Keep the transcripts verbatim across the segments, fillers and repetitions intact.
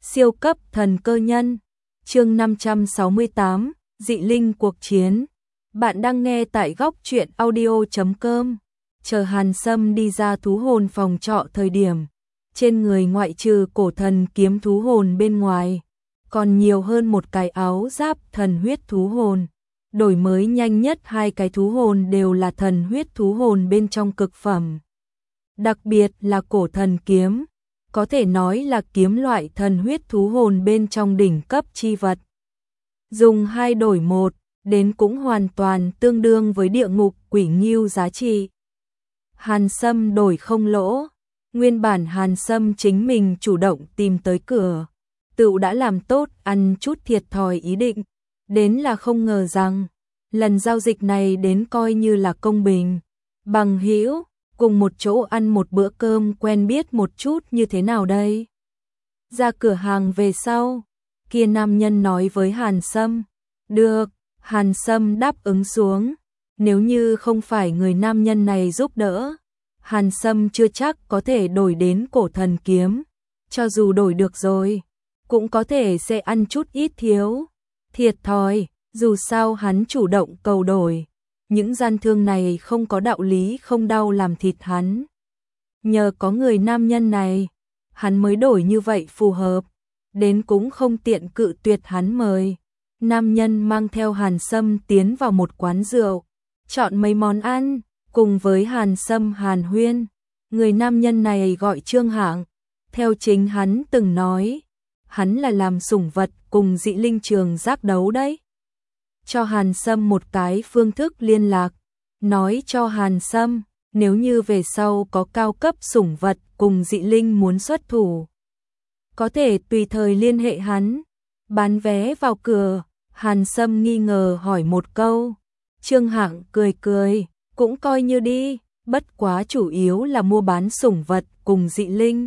Siêu cấp thần cơ nhân. Chương năm trăm sáu mươi tám, dị linh cuộc chiến. Bạn đang nghe tại góc truyện audio chấm com. Chờ Hàn Sâm đi ra thú hồn phòng trọ thời điểm, trên người ngoại trừ cổ thần kiếm thú hồn bên ngoài, còn nhiều hơn một cái áo giáp thần huyết thú hồn. Đổi mới nhanh nhất hai cái thú hồn đều là thần huyết thú hồn bên trong cực phẩm. Đặc biệt là cổ thần kiếm, có thể nói là kiếm loại thần huyết thú hồn bên trong đỉnh cấp chi vật. Dùng hai đổi một, đến cũng hoàn toàn tương đương với địa ngục quỷ ngưu giá trị. Hàn Sâm đổi không lỗ, nguyên bản Hàn Sâm chính mình chủ động tìm tới cửa, tự đã làm tốt ăn chút thiệt thòi ý định, đến là không ngờ rằng, lần giao dịch này đến coi như là công bình, bằng hữu, cùng một chỗ ăn một bữa cơm quen biết một chút như thế nào đây. Ra cửa hàng về sau, kia nam nhân nói với Hàn Sâm, được, Hàn Sâm đáp ứng xuống, nếu như không phải người nam nhân này giúp đỡ, Hàn Sâm chưa chắc có thể đổi đến cổ thần kiếm, cho dù đổi được rồi, cũng có thể sẽ ăn chút ít thiếu, thiệt thòi, dù sao hắn chủ động cầu đổi. Những gian thương này không có đạo lý không đau làm thịt hắn. Nhờ có người nam nhân này, hắn mới đổi như vậy phù hợp, đến cũng không tiện cự tuyệt hắn mời. Nam nhân mang theo Hàn Sâm tiến vào một quán rượu, chọn mấy món ăn, cùng với Hàn Sâm hàn huyên. Người nam nhân này gọi Trương Hạng, theo chính hắn từng nói, hắn là làm sủng vật cùng dị linh trường giác đấu đấy. Cho Hàn Sâm một cái phương thức liên lạc, nói cho Hàn Sâm, nếu như về sau có cao cấp sủng vật cùng dị linh muốn xuất thủ, có thể tùy thời liên hệ hắn. Bán vé vào cửa, Hàn Sâm nghi ngờ hỏi một câu, Trương Hạng cười cười, cũng coi như đi, bất quá chủ yếu là mua bán sủng vật cùng dị linh.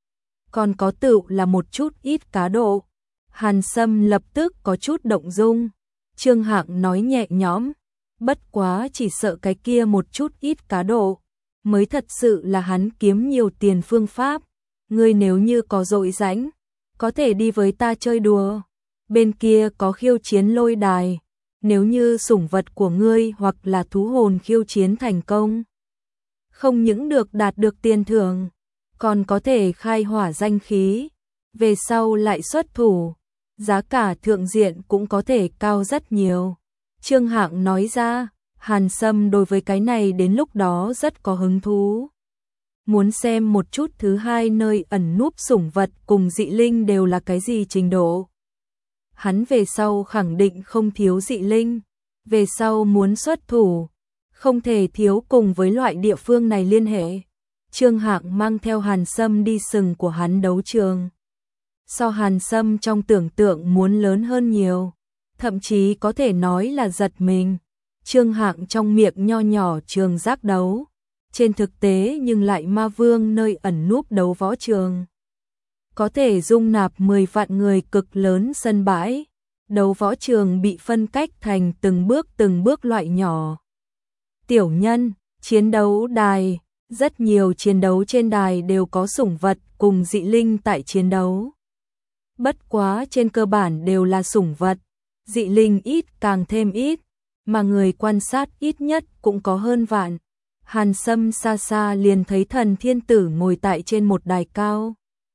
Còn có tựu là một chút ít cá độ. Hàn Sâm lập tức có chút động dung. Trương Hạng nói nhẹ nhõm, bất quá chỉ sợ cái kia một chút ít cá độ, mới thật sự là hắn kiếm nhiều tiền phương pháp. Ngươi nếu như có dội rãnh, có thể đi với ta chơi đùa. Bên kia có khiêu chiến lôi đài, nếu như sủng vật của ngươi hoặc là thú hồn khiêu chiến thành công, không những được đạt được tiền thưởng, còn có thể khai hỏa danh khí, về sau lại xuất thủ. Giá cả thượng diện cũng có thể cao rất nhiều. Trương Hạng nói ra, Hàn Sâm đối với cái này đến lúc đó rất có hứng thú. Muốn xem một chút thứ hai nơi ẩn núp sủng vật cùng dị linh đều là cái gì trình độ. Hắn về sau khẳng định không thiếu dị linh, về sau muốn xuất thủ, không thể thiếu cùng với loại địa phương này liên hệ. Trương Hạng mang theo Hàn Sâm đi sừng của hắn đấu trường. So Hàn Sâm trong tưởng tượng muốn lớn hơn nhiều, thậm chí có thể nói là giật mình. Trương Hạng trong miệng nho nhỏ trường giác đấu, trên thực tế nhưng lại ma vương nơi ẩn núp đấu võ trường. Có thể dung nạp mười vạn người cực lớn sân bãi, đấu võ trường bị phân cách thành từng bước từng bước loại nhỏ. Tiểu nhân, chiến đấu đài, rất nhiều chiến đấu trên đài đều có sủng vật cùng dị linh tại chiến đấu. Bất quá trên cơ bản đều là sủng vật, dị linh ít càng thêm ít, mà người quan sát ít nhất cũng có hơn vạn. Hàn Sâm xa xa liền thấy Thần Thiên Tử ngồi tại trên một đài cao.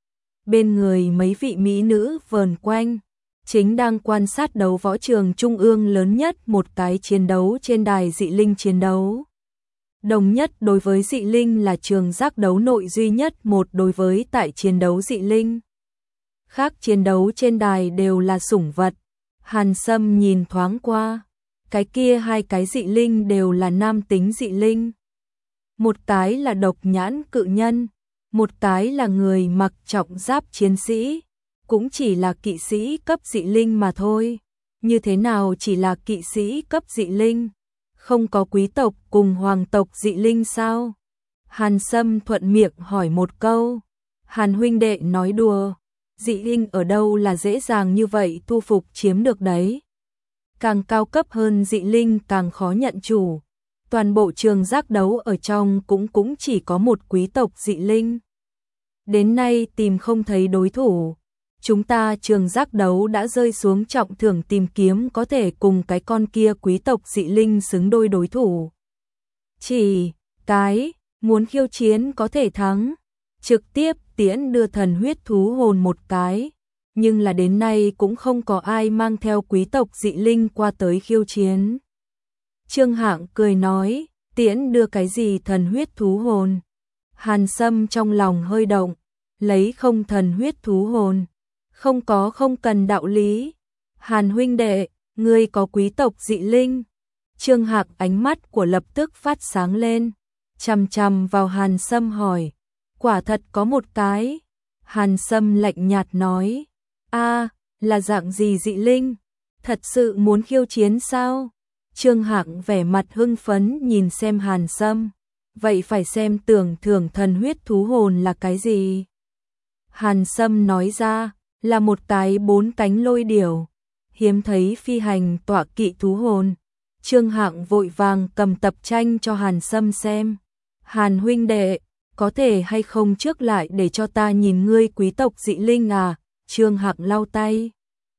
Bên người mấy vị mỹ nữ vờn quanh, chính đang quan sát đấu võ trường trung ương lớn nhất một cái chiến đấu trên đài dị linh chiến đấu. Đồng nhất đối với dị linh là trường giác đấu nội duy nhất một đối với tại chiến đấu dị linh. Khác chiến đấu trên đài đều là sủng vật. Hàn Sâm nhìn thoáng qua, cái kia hai cái dị linh đều là nam tính dị linh. Một cái là độc nhãn cự nhân, một cái là người mặc trọng giáp chiến sĩ, cũng chỉ là kỵ sĩ cấp dị linh mà thôi. Như thế nào chỉ là kỵ sĩ cấp dị linh? Không có quý tộc cùng hoàng tộc dị linh sao? Hàn Sâm thuận miệng hỏi một câu. Hàn huynh đệ nói đùa, dị linh ở đâu là dễ dàng như vậy thu phục chiếm được đấy. Càng cao cấp hơn dị linh càng khó nhận chủ. Toàn bộ trường giác đấu ở trong cũng cũng chỉ có một quý tộc dị linh. Đến nay tìm không thấy đối thủ, chúng ta trường giác đấu đã rơi xuống trọng thưởng tìm kiếm có thể cùng cái con kia quý tộc dị linh xứng đôi đối thủ. Chỉ cái muốn khiêu chiến có thể thắng, trực tiếp tiễn đưa thần huyết thú hồn một cái, nhưng là đến nay cũng không có ai mang theo quý tộc dị linh qua tới khiêu chiến. Trương Hạng cười nói, tiễn đưa cái gì thần huyết thú hồn? Hàn Sâm trong lòng hơi động, lấy không thần huyết thú hồn, không có không cần đạo lý. Hàn huynh đệ, ngươi có quý tộc dị linh? Trương Hạng ánh mắt của lập tức phát sáng lên, chằm chằm vào Hàn Sâm hỏi, quả thật có một cái. Hàn Sâm lạnh nhạt nói, a, là dạng gì dị linh? Thật sự muốn khiêu chiến sao? Trương Hạng vẻ mặt hưng phấn nhìn xem Hàn Sâm, vậy phải xem tưởng thưởng thần huyết thú hồn là cái gì? Hàn Sâm nói ra, là một cái bốn cánh lôi điểu, hiếm thấy phi hành tọa kỵ thú hồn. Trương Hạng vội vàng cầm tập tranh cho Hàn Sâm xem. Hàn huynh đệ, có thể hay không trước lại để cho ta nhìn ngươi quý tộc dị linh à? Trương Hạng lau tay,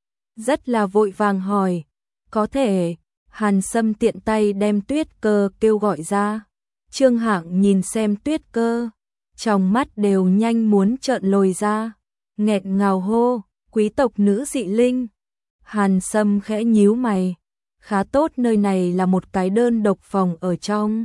rất là vội vàng hỏi, có thể. Hàn Sâm tiện tay đem Tuyết Cơ kêu gọi ra. Trương Hạng nhìn xem Tuyết Cơ, trong mắt đều nhanh muốn trợn lồi ra, nghẹn ngào hô, quý tộc nữ dị linh. Hàn Sâm khẽ nhíu mày, khá tốt nơi này là một cái đơn độc phòng ở trong.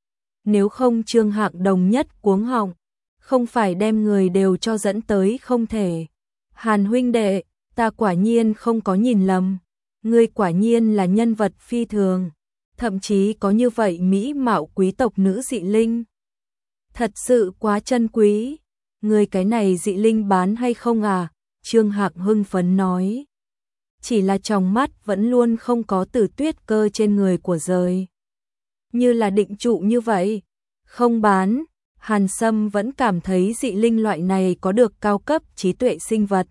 Nếu không Trương Hạng đồng nhất cuống họng, không phải đem người đều cho dẫn tới không thể. Hàn huynh đệ, ta quả nhiên không có nhìn lầm, ngươi quả nhiên là nhân vật phi thường, thậm chí có như vậy mỹ mạo quý tộc nữ dị linh. Thật sự quá chân quý, ngươi cái này dị linh bán hay không à? Trương Hạng hưng phấn nói. Chỉ là trong mắt vẫn luôn không có từ Tuyết Cơ trên người của rời. Như là định trụ như vậy, không bán. Hàn Sâm vẫn cảm thấy dị linh loại này có được cao cấp trí tuệ sinh vật,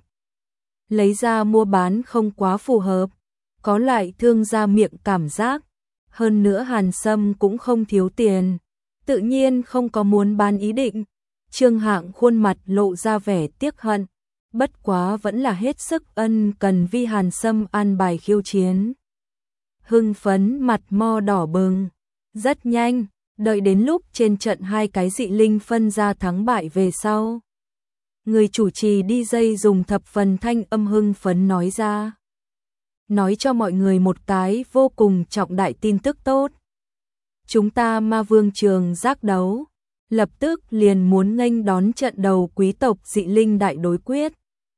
lấy ra mua bán không quá phù hợp, có lại thương ra miệng cảm giác. Hơn nữa Hàn Sâm cũng không thiếu tiền, tự nhiên không có muốn bán ý định. Trương Hạng khuôn mặt lộ ra vẻ tiếc hận, bất quá vẫn là hết sức ân cần vì Hàn Sâm an bài khiêu chiến. Hưng phấn mặt mo đỏ bừng, rất nhanh, đợi đến lúc trên trận hai cái dị linh phân ra thắng bại về sau. Người chủ trì đi dây dùng thập phần thanh âm hưng phấn nói ra. Nói cho mọi người một cái vô cùng trọng đại tin tức tốt. Chúng ta Ma Vương trường giác đấu, lập tức liền muốn nghênh đón trận đầu quý tộc dị linh đại đối quyết.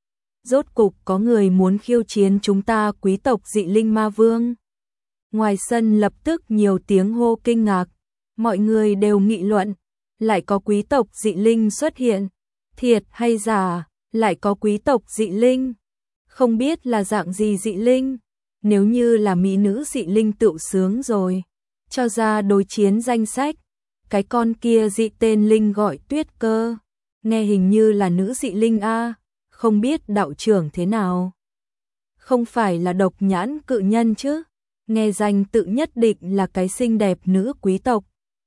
Rốt cục có người muốn khiêu chiến chúng ta quý tộc dị linh Ma Vương. Ngoài sân lập tức nhiều tiếng hô kinh ngạc, mọi người đều nghị luận, lại có quý tộc dị linh xuất hiện, thiệt hay giả, lại có quý tộc dị linh. Không biết là dạng gì dị linh, nếu như là mỹ nữ dị linh tựu sướng rồi. Cho ra đối chiến danh sách, cái con kia dị tên linh gọi Tuyết Cơ, nghe hình như là nữ dị linh a, không biết đạo trưởng thế nào. Không phải là độc nhãn cự nhân chứ, nghe danh tự nhất định là cái xinh đẹp nữ quý tộc.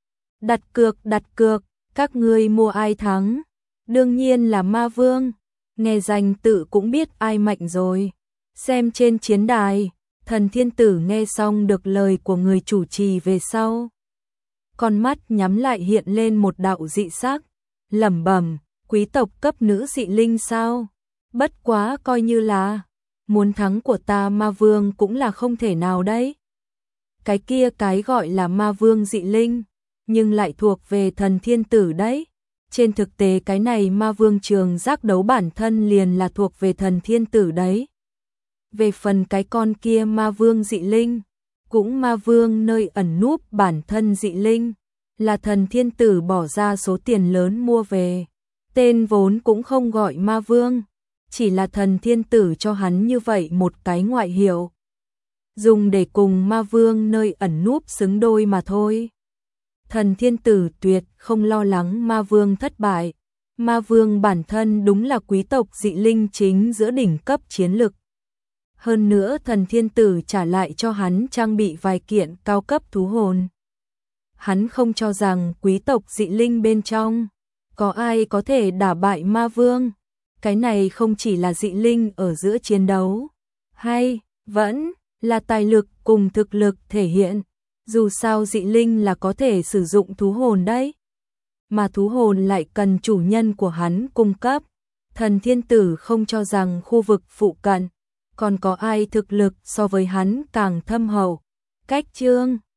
Đặt cược, đặt cược, các ngươi mua ai thắng? Đương nhiên là Ma Vương, nghe danh tự cũng biết ai mạnh rồi. Xem trên chiến đài, Thần Thiên Tử nghe xong được lời của người chủ trì về sau, con mắt nhắm lại hiện lên một đạo dị sắc, lẩm bẩm, quý tộc cấp nữ dị linh sao? Bất quá coi như là, muốn thắng của ta Ma Vương cũng là không thể nào đấy. Cái kia cái gọi là Ma Vương dị linh, nhưng lại thuộc về Thần Thiên Tử đấy. Trên thực tế cái này Ma Vương trường giác đấu bản thân liền là thuộc về Thần Thiên Tử đấy. Về phần cái con kia Ma Vương dị linh, cũng Ma Vương nơi ẩn núp bản thân dị linh, là Thần Thiên Tử bỏ ra số tiền lớn mua về. Tên vốn cũng không gọi Ma Vương, chỉ là Thần Thiên Tử cho hắn như vậy một cái ngoại hiệu, dùng để cùng Ma Vương nơi ẩn núp xứng đôi mà thôi. Thần Thiên Tử tuyệt không lo lắng Ma Vương thất bại. Ma Vương bản thân đúng là quý tộc dị linh chính giữa đỉnh cấp chiến lực. Hơn nữa Thần Thiên Tử trả lại cho hắn trang bị vài kiện cao cấp thú hồn. Hắn không cho rằng quý tộc dị linh bên trong có ai có thể đả bại Ma Vương. cái này không chỉ là dị linh ở giữa chiến đấu, hay vẫn là tài lực cùng thực lực thể hiện. Dù sao dị linh là có thể sử dụng thú hồn đấy, mà thú hồn lại cần chủ nhân của hắn cung cấp. Thần Thiên Tử không cho rằng khu vực phụ cận còn có ai thực lực so với hắn càng thâm hậu. Cách chương